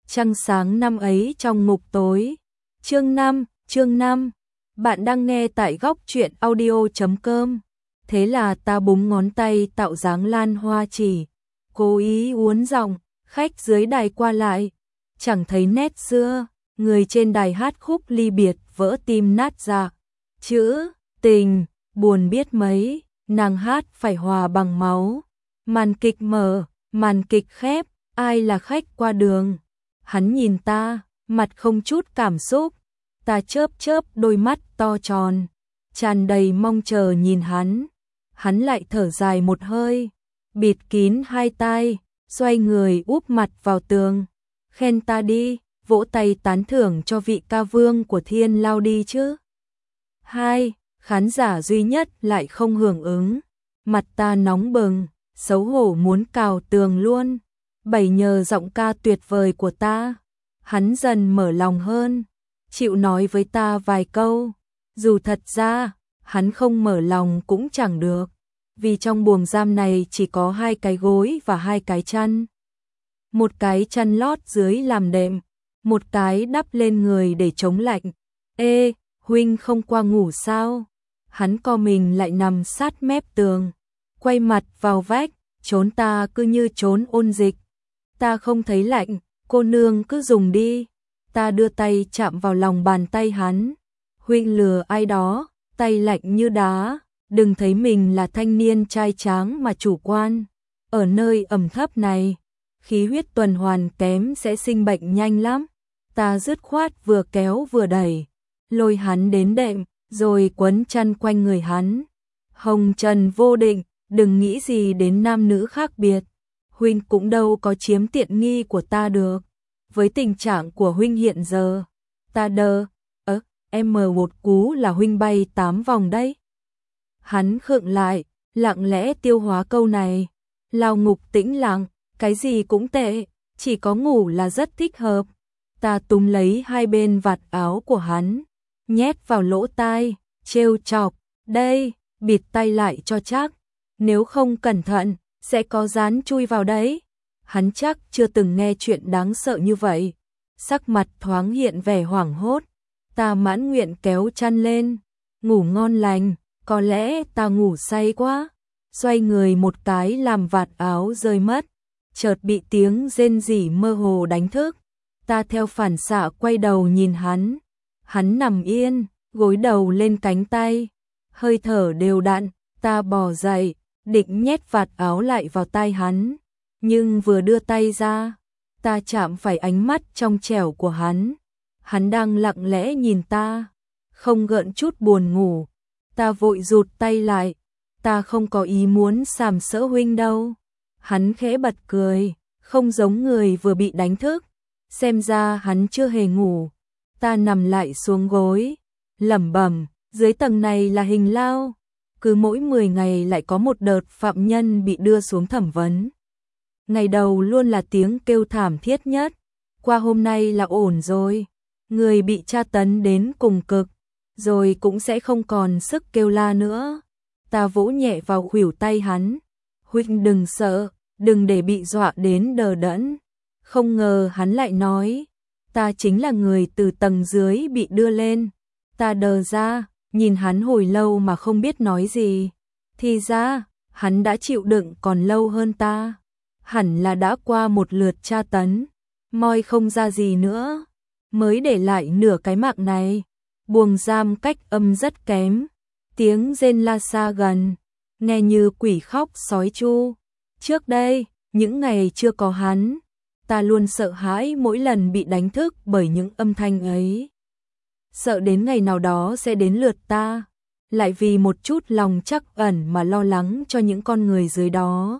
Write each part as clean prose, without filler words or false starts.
Trăng sáng năm ấy trong ngục tối. Chương 5. Bạn đang nghe tại góc truyện audio.com. Thế là ta búng ngón tay tạo dáng lan hoa chỉ, cố ý uốn giọng, khách dưới đài qua lại, chẳng thấy nét xưa, người trên đài hát khúc ly biệt vỡ tim nát dạ. Chữ tình, buồn biết mấy, nàng hát phải hòa bằng máu. Màn kịch mở, màn kịch khép, ai là khách qua đường. Hắn nhìn ta, mặt không chút cảm xúc. Ta chớp chớp đôi mắt to tròn, tràn đầy mong chờ nhìn hắn. Hắn lại thở dài một hơi, bịt kín hai tai, xoay người úp mặt vào tường. Khen ta đi, vỗ tay tán thưởng cho vị ca vương của thiên lao đi chứ. Hai, khán giả duy nhất lại không hưởng ứng. Mặt ta nóng bừng, xấu hổ muốn cào tường luôn. Bảy nhờ giọng ca tuyệt vời của ta, hắn dần mở lòng hơn, chịu nói với ta vài câu. Dù thật ra, hắn không mở lòng cũng chẳng được, vì trong buồng giam này chỉ có 2 cái gối và 2 cái chăn. Một cái chăn lót dưới làm đệm, một cái đắp lên người để chống lạnh. Ê, huynh không qua ngủ sao? Hắn co mình lại nằm sát mép tường, quay mặt vào vách, trốn ta cứ như trốn ôn dịch. Ta không thấy lạnh, cô nương cứ dùng đi. Ta đưa tay chạm vào lòng bàn tay hắn. Huynh lừa ai đó, tay lạnh như đá, đừng thấy mình là thanh niên trai tráng mà chủ quan. Ở nơi ẩm thấp này, khí huyết tuần hoàn kém sẽ sinh bệnh nhanh lắm. Ta dứt khoát vừa kéo vừa đẩy, lôi hắn đến đệm, rồi quấn chăn quanh người hắn. Hồng trần vô định, đừng nghĩ gì đến nam nữ khác biệt. Huynh cũng đâu có chiếm tiện nghi của ta được. Với tình trạng của huynh hiện giờ, ta em mở một cú là huynh bay 8 vòng đấy. Hắn khựng lại, lặng lẽ tiêu hóa câu này. Lao ngục tĩnh lặng, cái gì cũng tệ, chỉ có ngủ là rất thích hợp. Ta túm lấy hai bên vạt áo của hắn, nhét vào lỗ tai, trêu chọc, đây, bịt tay lại cho chắc, nếu không cẩn thận, sẽ có rán chui vào đấy. Hắn chắc chưa từng nghe chuyện đáng sợ như vậy, sắc mặt thoáng hiện vẻ hoảng hốt. Ta mãn nguyện kéo chăn lên, ngủ ngon lành, có lẽ ta ngủ say quá. Xoay người một cái làm vạt áo rơi mất, chợt bị tiếng rên rỉ mơ hồ đánh thức. Ta theo phản xạ quay đầu nhìn hắn, hắn nằm yên, gối đầu lên cánh tay, hơi thở đều đặn. Ta bò dậy, định nhét vạt áo lại vào tai hắn, nhưng vừa đưa tay ra, ta chạm phải ánh mắt trong trẻo của hắn. Hắn đang lặng lẽ nhìn ta, không gợn chút buồn ngủ. Ta vội rụt tay lại, ta không có ý muốn sàm sỡ huynh đâu. Hắn khẽ bật cười, không giống người vừa bị đánh thức. Xem ra hắn chưa hề ngủ. Ta nằm lại xuống gối, lẩm bẩm, dưới tầng này là hình lao. Cứ mỗi 10 ngày lại có một đợt phạm nhân bị đưa xuống thẩm vấn. Ngày đầu luôn là tiếng kêu thảm thiết nhất. Qua hôm nay là ổn rồi. Người bị tra tấn đến cùng cực, rồi cũng sẽ không còn sức kêu la nữa. Ta vỗ nhẹ vào khuỷu tay hắn. Huynh đừng sợ, đừng để bị dọa đến đờ đẫn. Không ngờ hắn lại nói, ta chính là người từ tầng dưới bị đưa lên. Ta đờ ra, nhìn hắn hồi lâu mà không biết nói gì. Thì ra, hắn đã chịu đựng còn lâu hơn ta. Hẳn là đã qua một lượt tra tấn, moi không ra gì nữa, mới để lại nửa cái mạng này. Buồng giam cách âm rất kém, tiếng rên la xa gần, nghe như quỷ khóc sói chu. Trước đây, những ngày chưa có hắn, ta luôn sợ hãi mỗi lần bị đánh thức bởi những âm thanh ấy. Sợ đến ngày nào đó sẽ đến lượt ta, lại vì một chút lòng trắc ẩn mà lo lắng cho những con người dưới đó.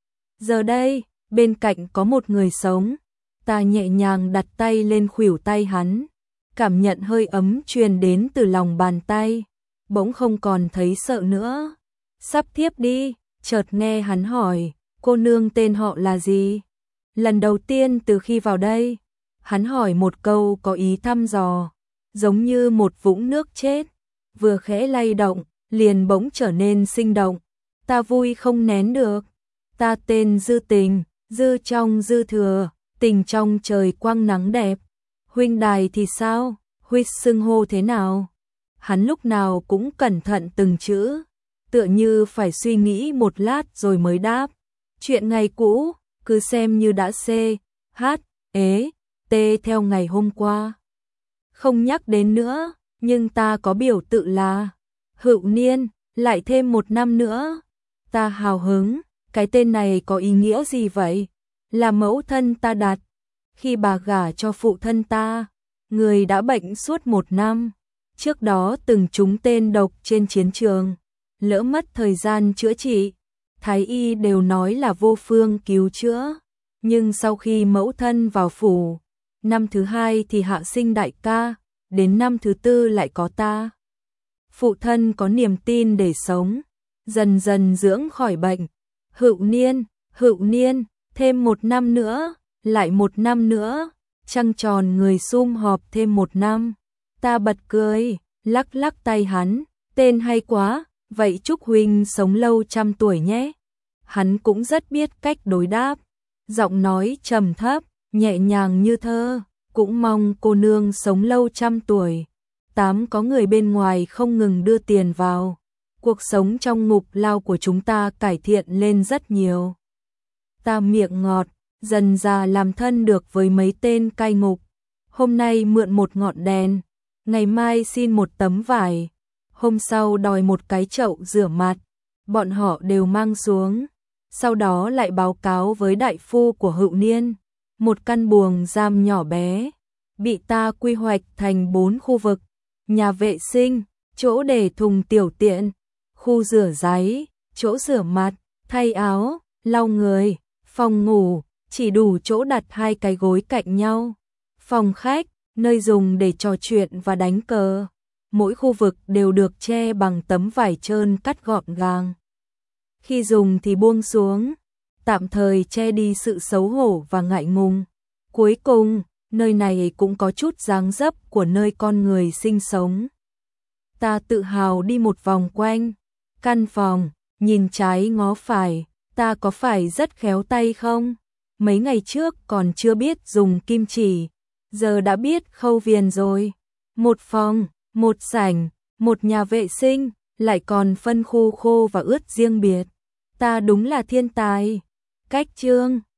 Giờ đây, bên cạnh có một người sống, ta nhẹ nhàng đặt tay lên khuỷu tay hắn, cảm nhận hơi ấm truyền đến từ lòng bàn tay, bỗng không còn thấy sợ nữa. Sắp thiếp đi, chợt nghe hắn hỏi, cô nương tên họ là gì? Lần đầu tiên từ khi vào đây, hắn hỏi một câu có ý thăm dò, giống như một vũng nước chết, vừa khẽ lay động, liền bỗng trở nên sinh động. Ta vui không nén được. Ta tên Dư Tình, dư trong dư thừa, Tình trong trời quang nắng đẹp. Huynh đài thì sao? Huynh xưng hô thế nào? Hắn lúc nào cũng cẩn thận từng chữ, tựa như phải suy nghĩ một lát rồi mới đáp. Chuyện ngày cũ, cứ xem như đã T theo ngày hôm qua. Không nhắc đến nữa, nhưng ta có biểu tự là Hữu Niên, lại thêm 1 năm nữa. Ta hào hứng, cái tên này có ý nghĩa gì vậy? Là mẫu thân ta đặt. Khi bà gả cho phụ thân ta, người đã bệnh suốt 1 năm. Trước đó từng trúng tên độc trên chiến trường, lỡ mất thời gian chữa trị. Thái y đều nói là vô phương cứu chữa. Nhưng sau khi mẫu thân vào phủ, năm thứ 2 thì hạ sinh đại ca, đến năm thứ 4 lại có ta. Phụ thân có niềm tin để sống, dần dần dưỡng khỏi bệnh. Hữu Niên, thêm 1 năm nữa, lại 1 năm nữa, trăng tròn người sum họp thêm 1 năm. Ta bật cười, lắc lắc tay hắn, tên hay quá, vậy chúc huynh sống lâu 100 tuổi nhé. Hắn cũng rất biết cách đối đáp, giọng nói trầm thấp, nhẹ nhàng như thơ, cũng mong cô nương sống lâu 100 tuổi. 8 có người bên ngoài không ngừng đưa tiền vào, cuộc sống trong ngục lao của chúng ta cải thiện lên rất nhiều. Ta miệng ngọt, dần dà làm thân được với mấy tên cai ngục. Hôm nay mượn 1 ngọn đèn, ngày mai xin 1 tấm vải, hôm sau đòi 1 cái chậu rửa mặt. Bọn họ đều mang xuống, sau đó lại báo cáo với đại phu của Hữu Niên. 1 căn buồng giam nhỏ bé, bị ta quy hoạch thành 4 khu vực. Nhà vệ sinh, chỗ để thùng tiểu tiện, khu rửa ráy, chỗ rửa mặt, thay áo, lau người, phòng ngủ, chỉ đủ chỗ đặt 2 cái gối cạnh nhau. Phòng khách, nơi dùng để trò chuyện và đánh cờ. Mỗi khu vực đều được che bằng tấm vải trơn cắt gọn gàng. Khi dùng thì buông xuống, tạm thời che đi sự xấu hổ và ngại ngùng. Cuối cùng, nơi này cũng có chút dáng dấp của nơi con người sinh sống. Ta tự hào đi một vòng quanh căn phòng, nhìn trái ngó phải, ta có phải rất khéo tay không? Mấy ngày trước còn chưa biết dùng kim chỉ, giờ đã biết khâu viền rồi. 1 phòng, 1 sảnh, 1 nhà vệ sinh, lại còn phân khu khô và ướt riêng biệt. Ta đúng là thiên tài. Cách chương